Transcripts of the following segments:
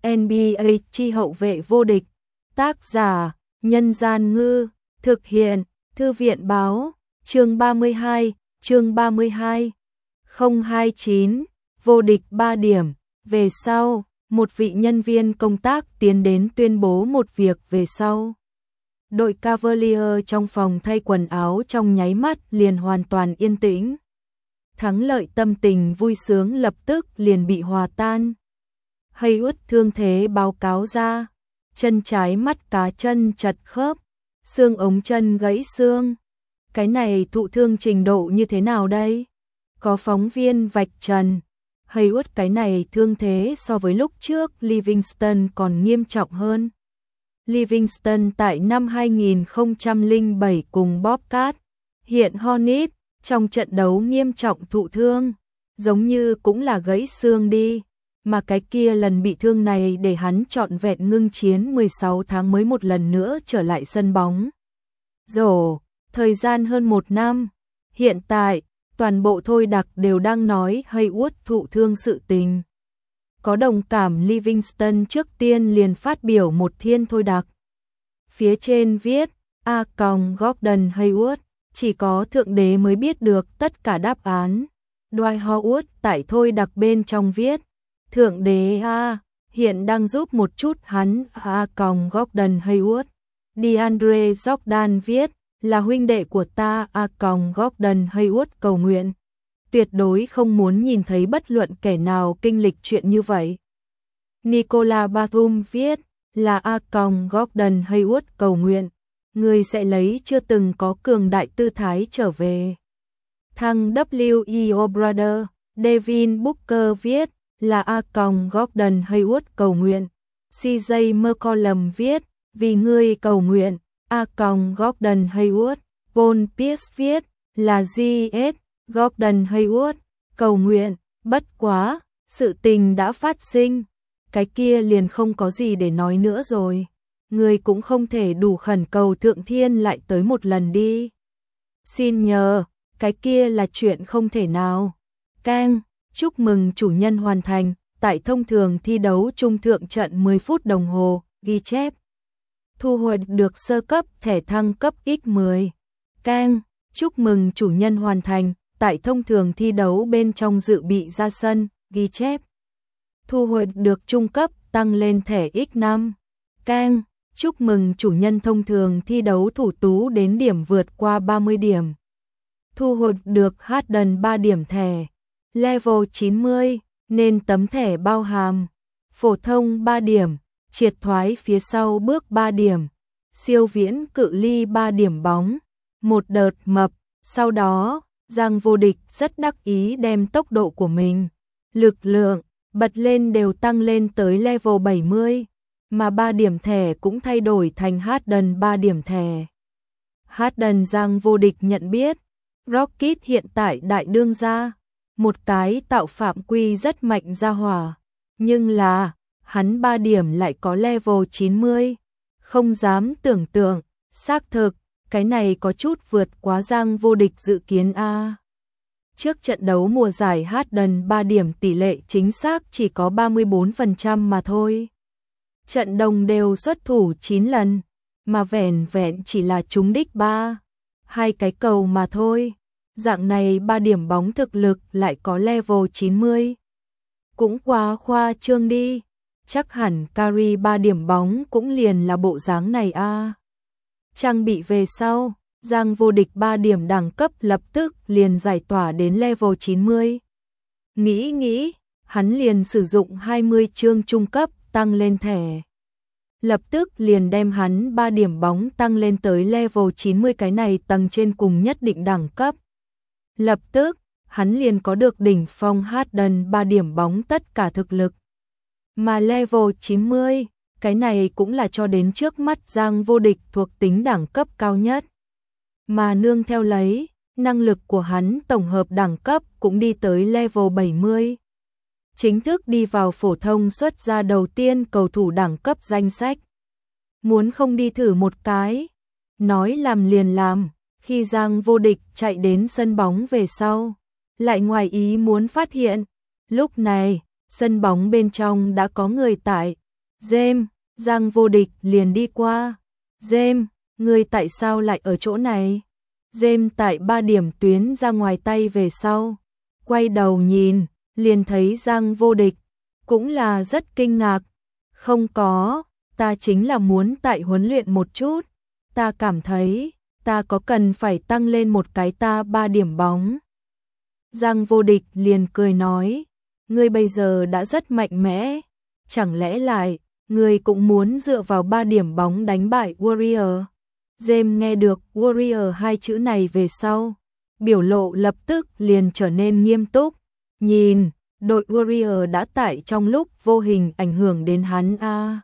NBA chi hậu vệ vô địch. Tác giả: Nhân Gian Ngư. Thực hiện: Thư viện Báo. Chương 32. 029. Vô địch 3 điểm. Về sau, một vị nhân viên công tác tiến đến tuyên bố một việc về sau. Đội Cavalier trong phòng thay quần áo trong nháy mắt liền hoàn toàn yên tĩnh. Thắng lợi tâm tình vui sướng lập tức liền bị hòa tan. Haywood thương thế báo cáo ra, chân trái mắt cá chân chật khớp, xương ống chân gãy xương. Cái này thụ thương trình độ như thế nào đây? Có phóng viên vạch trần. Haywood cái này thương thế so với lúc trước Livingston còn nghiêm trọng hơn. Livingston tại năm 2007 cùng Bobcat, hiện Hornets, trong trận đấu nghiêm trọng thụ thương, giống như cũng là gãy xương đi, mà cái kia lần bị thương này để hắn trọn vẹn ngưng chiến 16 tháng mới một lần nữa trở lại sân bóng. Thời gian hơn 1 năm, hiện tại, toàn bộ thôi đặc đều đang nói Haywood thụ thương sự tình. Có đồng cảm Livingston trước tiên liền phát biểu một thiên thôi đặc. Phía trên viết, Gordon Haywood, chỉ có Thượng Đế mới biết được tất cả đáp án. Dwight Howard tại thôi đặc bên trong viết, Thượng Đế hiện đang giúp một chút hắn, Gordon Haywood. DeAndre Jordan viết, là huynh đệ của ta, Gordon Haywood cầu nguyện. Tuyệt đối không muốn nhìn thấy bất luận kẻ nào kinh lịch chuyện như vậy. Nicola Batum viết, là Gordon Haywood cầu nguyện, người sẽ lấy chưa từng có cường đại tư thái trở về. Thằng W.E.O. Brother, Devin Booker viết, là Gordon Haywood cầu nguyện. CJ McCollum viết, vì ngươi cầu nguyện, Gordon Haywood. Paul Pierce viết, là G.S. Gordon Haywood cầu nguyện. Bất quá, sự tình đã phát sinh, cái kia liền không có gì để nói nữa rồi. Người cũng không thể đủ khẩn cầu Thượng Thiên lại tới một lần đi. Xin nhờ, cái kia là chuyện không thể nào. Chúc mừng chủ nhân hoàn thành, tại thông thường thi đấu trung thượng trận 10 phút đồng hồ, ghi chép. Thu hoạch được sơ cấp thẻ thăng cấp X10. Chúc mừng chủ nhân hoàn thành, tại thông thường thi đấu bên trong dự bị ra sân, ghi chép. Thu hoạch được trung cấp tăng lên thẻ X5. Chúc mừng chủ nhân thông thường thi đấu thủ tú đến điểm vượt qua 30 điểm. Thu hoạch được Harden 3 điểm thẻ. Level 90, nên tấm thẻ bao hàm. Phổ thông 3 điểm, triệt thoái phía sau bước 3 điểm. Siêu viễn cự ly 3 điểm bóng. Một đợt mập, sau đó, Giang vô địch rất đắc ý đem tốc độ của mình, lực lượng, bật lên đều tăng lên tới level 70. Mà 3 điểm thẻ cũng thay đổi thành Harden 3 điểm thẻ. Harden Giang vô địch nhận biết, Rocket hiện tại đại đương gia, một cái tạo phạm quy rất mạnh ra hỏa, nhưng là, hắn 3 điểm lại có level 90, không dám tưởng tượng, xác thực, cái này có chút vượt quá Giang vô địch dự kiến a. Trước trận đấu mùa giải Harden 3 điểm tỷ lệ chính xác chỉ có 34% mà thôi. Trận đồng đều xuất thủ 9 lần, mà vẻn vẹn chỉ là trúng đích 2 cái cầu mà thôi. Dạng này 3 điểm bóng thực lực lại có level 90. Cũng quá khoa trương đi, chắc hẳn Curry 3 điểm bóng cũng liền là bộ dáng này a. Trang bị về sau, Giang vô địch 3 điểm đẳng cấp lập tức liền giải tỏa đến level 90. Nghĩ, hắn liền sử dụng 20 chương trung cấp tăng lên thẻ. Lập tức liền đem hắn 3 điểm bóng tăng lên tới level 90 cái này tầng trên cùng nhất định đẳng cấp. Lập tức, hắn liền có được đỉnh phong Harden 3 điểm bóng tất cả thực lực. Mà level 90, cái này cũng là cho đến trước mắt Giang vô địch thuộc tính đẳng cấp cao nhất. Mà nương theo lấy, năng lực của hắn tổng hợp đẳng cấp cũng đi tới level 70. Chính thức đi vào phổ thông xuất ra đầu tiên cầu thủ đẳng cấp danh sách. Muốn không đi thử một cái, nói làm liền làm, khi Giang vô địch chạy đến sân bóng về sau, lại ngoài ý muốn phát hiện, lúc này, sân bóng bên trong đã có người tại, James, Giang Vô Địch liền đi qua. James, ngươi tại sao lại ở chỗ này? James tại 3 điểm tuyến ra ngoài tay về sau. Quay đầu nhìn, liền thấy Giang Vô Địch. Cũng là rất kinh ngạc. Không có, ta chính là muốn tại huấn luyện một chút. Ta cảm thấy, ta có cần phải tăng lên một cái ta 3 điểm bóng. Giang Vô Địch liền cười nói, ngươi bây giờ đã rất mạnh mẽ. Chẳng lẽ lại, ngươi cũng muốn dựa vào 3 điểm bóng đánh bại Warrior? James nghe được Warrior 2 chữ này về sau, biểu lộ lập tức liền trở nên nghiêm túc. Nhìn, đội Warrior đã tại trong lúc vô hình ảnh hưởng đến hắn a.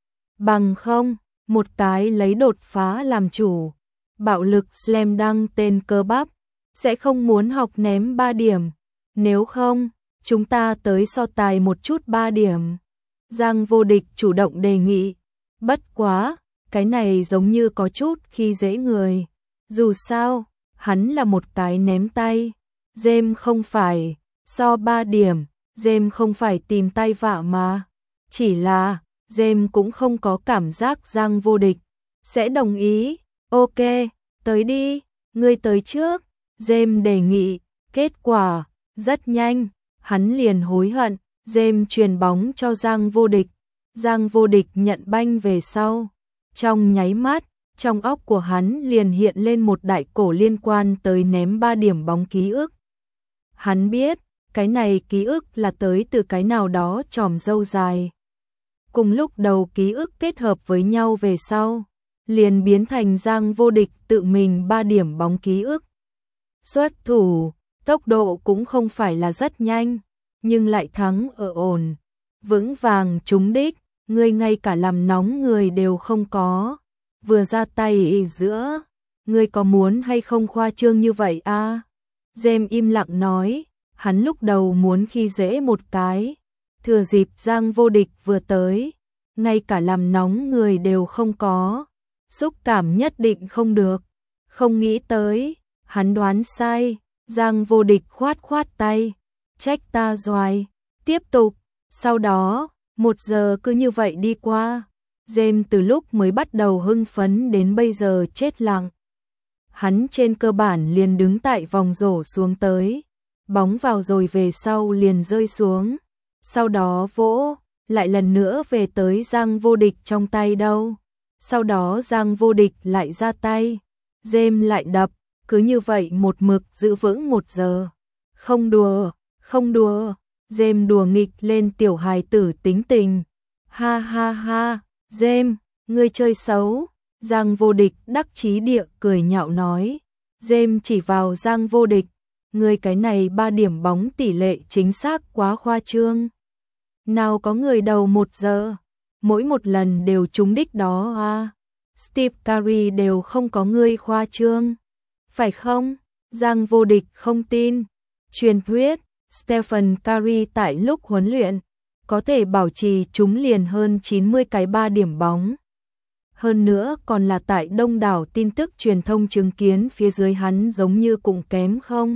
Bằng không, một cái lấy đột phá làm chủ, bạo lực slam dunk tên cơ bắp, sẽ không muốn học ném 3 điểm. Nếu không, chúng ta tới so tài một chút 3 điểm. Giang Vô Địch chủ động đề nghị. Bất quá, cái này giống như có chút khi dễ người. Dù sao, hắn là một cái ném tay. James không phải, so 3 điểm, James không phải tìm tay vạ mà. Chỉ là, James cũng không có cảm giác Giang Vô Địch sẽ đồng ý. Ok, tới đi, ngươi tới trước. James đề nghị, kết quả, rất nhanh, hắn liền hối hận. James truyền bóng cho Giang Vô Địch. Giang Vô Địch nhận banh về sau. Trong nháy mắt, trong óc của hắn liền hiện lên một đại cổ liên quan tới ném 3 điểm bóng ký ức. Hắn biết, cái này ký ức là tới từ cái nào đó chòm râu dài. Cùng lúc đầu ký ức kết hợp với nhau về sau, liền biến thành Giang Vô Địch tự mình 3 điểm bóng ký ức. Xuất thủ, tốc độ cũng không phải là rất nhanh, nhưng lại thắng ở ổn, vững vàng trúng đích, ngươi ngay cả làm nóng người đều không có. Vừa ra tay giữa, ngươi có muốn hay không khoa trương như vậy a? James im lặng nói, hắn lúc đầu muốn khi dễ một cái, thừa dịp Giang Vô Địch vừa tới, ngay cả làm nóng người đều không có, xúc cảm nhất định không được. Không nghĩ tới, hắn đoán sai, Giang Vô Địch khoát khoát tay, trách ta doài, tiếp tục. Sau đó, 1 giờ cứ như vậy đi qua, James từ lúc mới bắt đầu hưng phấn đến bây giờ chết lặng. Hắn trên cơ bản liền đứng tại vòng rổ xuống tới, bóng vào rồi về sau liền rơi xuống, sau đó vỗ, lại lần nữa về tới Giang Vô Địch trong tay đâu. Sau đó Giang Vô Địch lại ra tay, James lại đập, cứ như vậy một mực giữ vững 1 giờ. Không đùa, không đùa, James đùa nghịch lên tiểu hài tử tính tình. Ha ha ha, James, ngươi chơi xấu. Giang Vô Địch đắc chí địa cười nhạo nói. James chỉ vào Giang Vô Địch, ngươi cái này 3 điểm bóng tỷ lệ chính xác quá khoa trương. Nào có người đầu 1 giờ, mỗi một lần đều trúng đích đó à. Steve Curry đều không có ngươi khoa trương. Phải không? Giang Vô Địch không tin. Truyền thuyết, Stephen Curry tại lúc huấn luyện, có thể bảo trì trúng liền hơn 90 cái 3 điểm bóng. Hơn nữa còn là tại đông đảo tin tức truyền thông chứng kiến phía dưới hắn giống như cũng kém không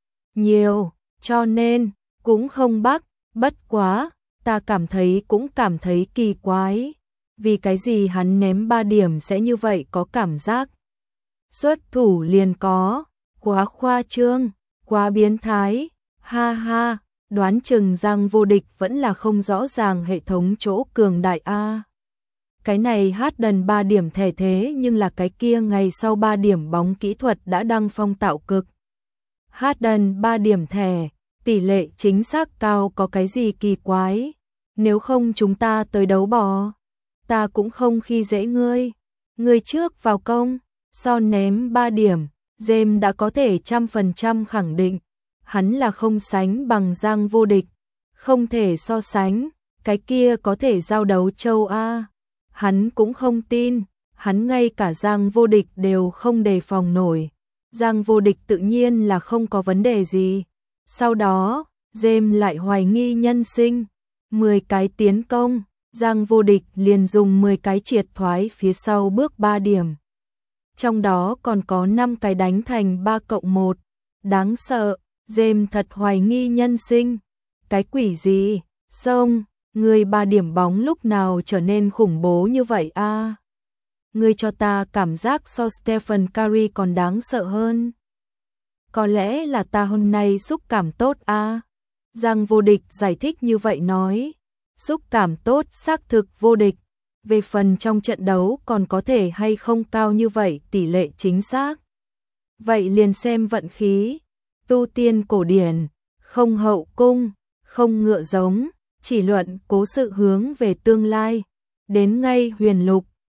nhiều, cho nên, cũng không bắt, bất quá, ta cũng cảm thấy kỳ quái. Vì cái gì hắn ném 3 điểm sẽ như vậy có cảm giác? Xuất thủ liền có, quá khoa trương, quá biến thái, ha ha, đoán chừng Giang Vô Địch vẫn là không rõ ràng hệ thống chỗ cường đại a. Cái này Harden 3 điểm thẻ thế nhưng là cái kia ngày sau 3 điểm bóng kỹ thuật đã đăng phong tạo cực. Harden 3 điểm thẻ, tỷ lệ chính xác cao có cái gì kỳ quái, nếu không chúng ta tới đấu bò. Ta cũng không khi dễ ngươi. Ngươi trước vào công, so ném 3 điểm, James đã có thể 100% khẳng định, hắn là không sánh bằng Giang Vô Địch, không thể so sánh, cái kia có thể giao đấu châu A. Hắn cũng không tin, hắn ngay cả Giang Vô Địch đều không đề phòng nổi. Giang Vô Địch tự nhiên là không có vấn đề gì. Sau đó, James lại hoài nghi nhân sinh, 10 cái tiến công. Giang Vô Địch liền dùng 10 cái triệt thoái phía sau bước 3 điểm. Trong đó còn có 5 cái đánh thành 3+1. Đáng sợ, James thật hoài nghi nhân sinh. Cái quỷ gì? Xong, Người 3 điểm bóng lúc nào trở nên khủng bố như vậy a? Người cho ta cảm giác so Stephen Curry còn đáng sợ hơn. Có lẽ là ta hôm nay xúc cảm tốt a. Giang vô địch giải thích như vậy nói. Xúc cảm tốt xác thực vô địch. Về phần trong trận đấu còn có thể hay không cao như vậy tỷ lệ chính xác. Vậy liền xem vận khí. Tu tiên cổ điển, không hậu cung, không ngựa giống, chỉ luận cố sự hướng về tương lai. Đến ngay huyền lục,